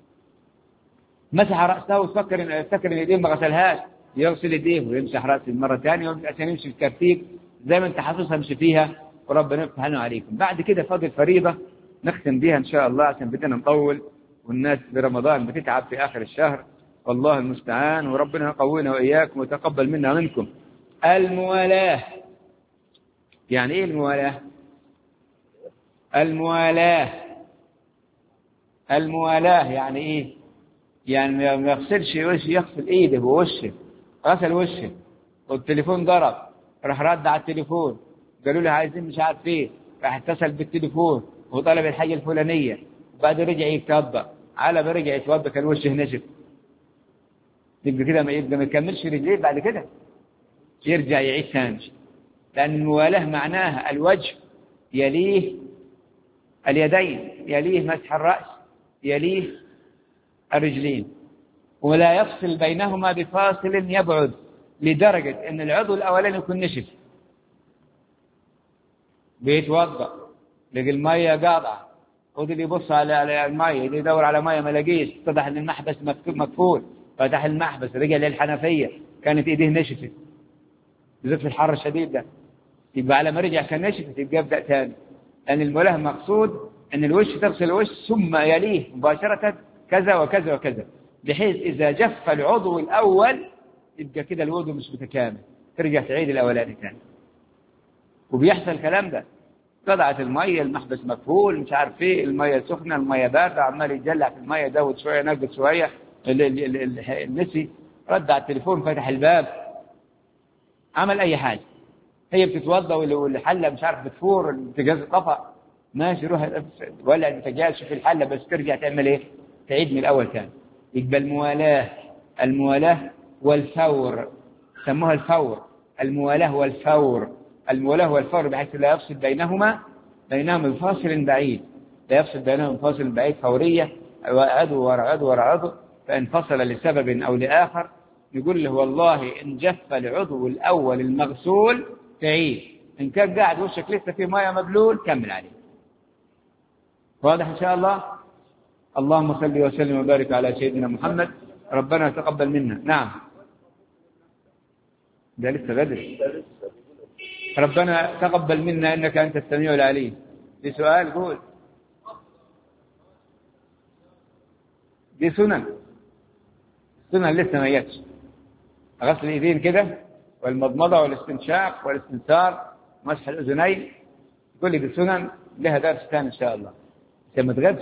مسح رأسه وفكر فكر ان يديه ما غسلهاش، يغسل يديه ويمسح رأسه مرة ثانية عشان يمشي في الترتيب زي ما انت حافظها امشي فيها، وربنا يفتح لنا عليكم. بعد كده فاضل فريضة نختم بها ان شاء الله عشان بدنا نطول، والناس برمضان بتتعب في آخر الشهر، والله المستعان، وربنا يقوينا وإياكم وتقبل منا ومنكم. الموالاة. يعني إيه الموالاة؟ الموالاة الموالاة يعني إيه؟ يعني ما يغسلش وشه، يغسل إيده ووشه، غسل وشه والتليفون ضرب، راح رد على التليفون، قالوا له عايزين مش عارف إيه، راح اتصل بالتليفون وطلب الحاجة الفلانية، وبعد رجع يتوضأ، على ما رجع يتوضأ كان وشه نشف. يبقى كده ما يبقى ما يكملش رجليه بعد كده يرجع يعيد ثاني، لأن الموالاة معناها الوجه يليه اليدين، يليه مسح الرأس، يليه الرجلين، ولا يفصل بينهما بفاصل يبعد لدرجة أن العضو الأولاني يكون نشف، بيتوضأ لقى المية قاطعة، ودي بيبص على المية، دي يدور على مية ما لقيش، اتضح أن المحبس مقفول، فتح المحبس رجع للحنفية كانت إيديه نشفت بالذات في الحر الشديد ده، يبقى على ما رجع كان نشفت يبقى يبدأ ثاني، لأن المولاة مقصود أن الوش تغسل الوش ثم يليه مباشرة كذا وكذا وكذا، بحيث إذا جف العضو الأول يبقى كده الوضوء مش متكامل، ترجع تعيد الأولاني ثاني. وبيحصل الكلام ده، قطعت المية، المحبس مقفول، مش عارف ايه، المية سخنة المية باردة، عمال يتجلع في المية، زود شوية نقص شوية، النسي رد على التليفون، فتح الباب، عمل أي حاجة، هي بتتوضى والحلة مش عارف بتفور، البوتاجاز طفى، ماشي روح ولا البوتاجاز شوف الحلة، بس ترجع تعمل ايه؟ تعيد من الأول ثاني. يبقى الموالاة الموالاة والفور، سموها الفور، الموالاة والفور، الموالاة والفور بحيث لا يفصل بينهما بينهما بفاصل بعيد، لا يفصل بينهما بفاصل بعيد، فورية عضو ورا عضو ورا عضو، فإن فصل لسبب أو لآخر يقول له والله إن جف العضو الأول المغسول تعيد، إن كان قاعد وشك لسه في ماء مبلول كمل عليه. واضح إن شاء الله؟ اللهم صل وسلم وبارك على سيدنا محمد. ربنا تقبل منا. نعم ده لسه بدري. ربنا تقبل منا إنك أنت السميع العليم. في سؤال قول. دي سنن، سنن لسه ما جاتش، غسل اليدين كده والمضمضة والاستنشاق والاستنثار مسح الأذنين، تقول لي دي سنن لها درس ثاني إن شاء الله، انت ما تغبش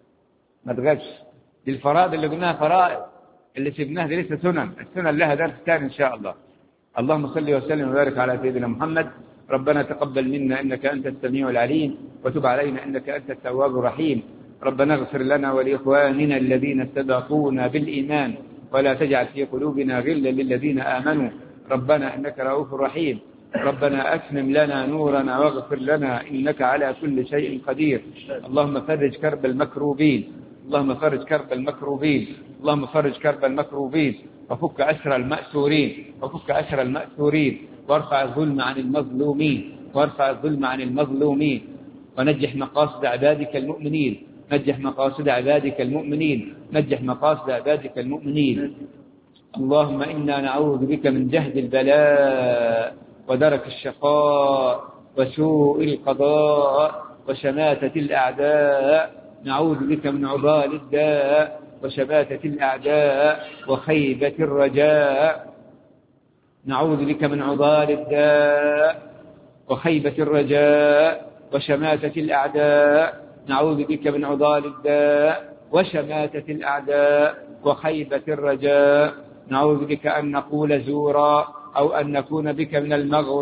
ما تغبش، دي الفرائض اللي قلناها فرائض، اللي سبناها دي لسه سنن، السنن لها درس ثاني إن شاء الله. اللهم صل وسلم وبارك على سيدنا محمد. ربنا تقبل منا إنك أنت السميع العليم، وتب علينا إنك أنت التواب الرحيم. ربنا اغفر لنا ولإخواننا الذين سبقونا بالإيمان، ولا تجعل في قلوبنا غلا للذين آمنوا، ربنا إنك رؤوف رحيم. ربنا أتمم لنا نورنا واغفر لنا إنك على كل شيء قدير. اللهم فرج كرب المكروبين، اللهم فرج كرب المكروبين، اللهم فرج كرب المكروبين، وفك أسر المأسورين، وفك أسر المأسورين، وارفع الظلم عن المظلومين، وارفع الظلم عن المظلومين، ونجح مقاصد عبادك المؤمنين، نجح مقاصد عبادك المؤمنين، نجح مقاصد عبادك المؤمنين. اللهم إنا نعوذ بك من جهد البلاء ودرك الشقاء وسوء القضاء وشماتة الأعداء، نعوذ بك من عضال الداء وشماتة الأعداء وخيبة الرجاء، نعوذ بك من عضال الداء وخيبة الرجاء وشماتة الأعداء، نعوذ بك من عضال الداء وشماتة الأعداء وخيبة الرجاء، نعوذ بك أن نقول زورا أو أن نكون بك من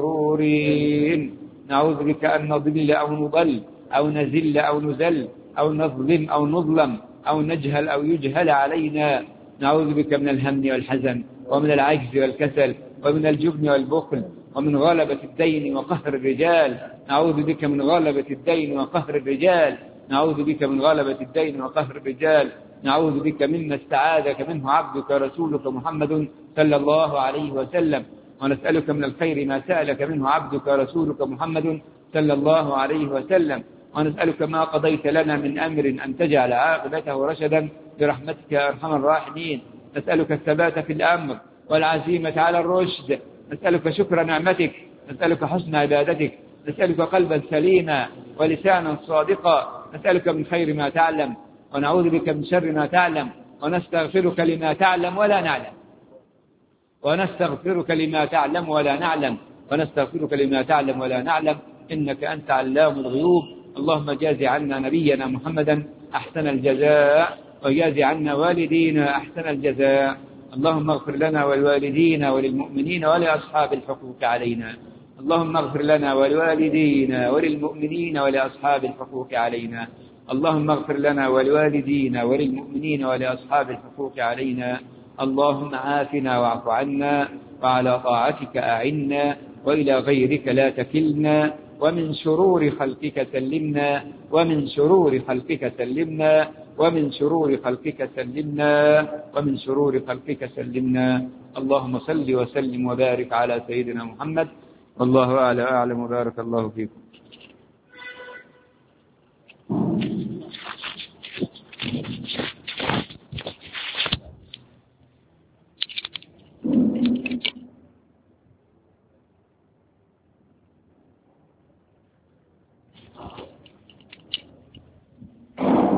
المغرورين، نعوذ بك أن نضل أو نضل أو نزل أو نزل أو نظلم أو نظلم أو نجهل أو يجهل علينا، نعوذ بك من الهم والحزن ومن العجز والكسل ومن الجبن والبخل ومن غلبة الدين وقهر الرجال، نعوذ بك من غلبة الدين وقهر الرجال، نعوذ بك من غلبة الدين وقهر الرجال، نعوذ بك مما استعاذك منه عبدك رسولك محمد صلى الله عليه وسلم، ونسألك من الخير ما سألك منه عبدك رسولك محمد صلى الله عليه وسلم، ونسألك ما قضيت لنا من أمر أن تجعل عاقبته رشدا برحمتك يا أرحم الراحمين، نسألك الثبات في الأمر والعزيمة على الرشد، نسألك شكر نعمتك، نسألك حسن عبادتك، نسألك قلبا سليما ولسانا صادقا، نسألك من خير ما تعلم ونعوذ بك من شر ما تعلم، ونستغفرك لما تعلم ولا نعلم ونستغفرك لما تعلم ولا نعلم ونستغفرك لما تعلم ولا نعلم إنك أنت علام الغيوب. اللهم جاز عنا نبينا محمدا أحسن الجزاء، وجاز عنا والدينا أحسن الجزاء. اللهم اغفر لنا ولوالدينا وللمؤمنين ولأصحاب الحقوق علينا، اللهم اغفر لنا ولوالدينا وللمؤمنين ولأصحاب الحقوق علينا، اللهم اغفر لنا ولوالدينا وللمؤمنين ولأصحاب الحقوق علينا، اللهم عافنا واعف عنا، وعلى طاعتك أعنا، وإلى غيرك لا تكلنا، ومن شرور خلقك سلمنا، ومن شرور خلقك سلمنا، ومن شرور خلقك سلمنا، ومن شرور خلقك سلمنا. اللهم صل وسلم وبارك على سيدنا محمد، والله أعلى أعلم، وبارك الله فيكم.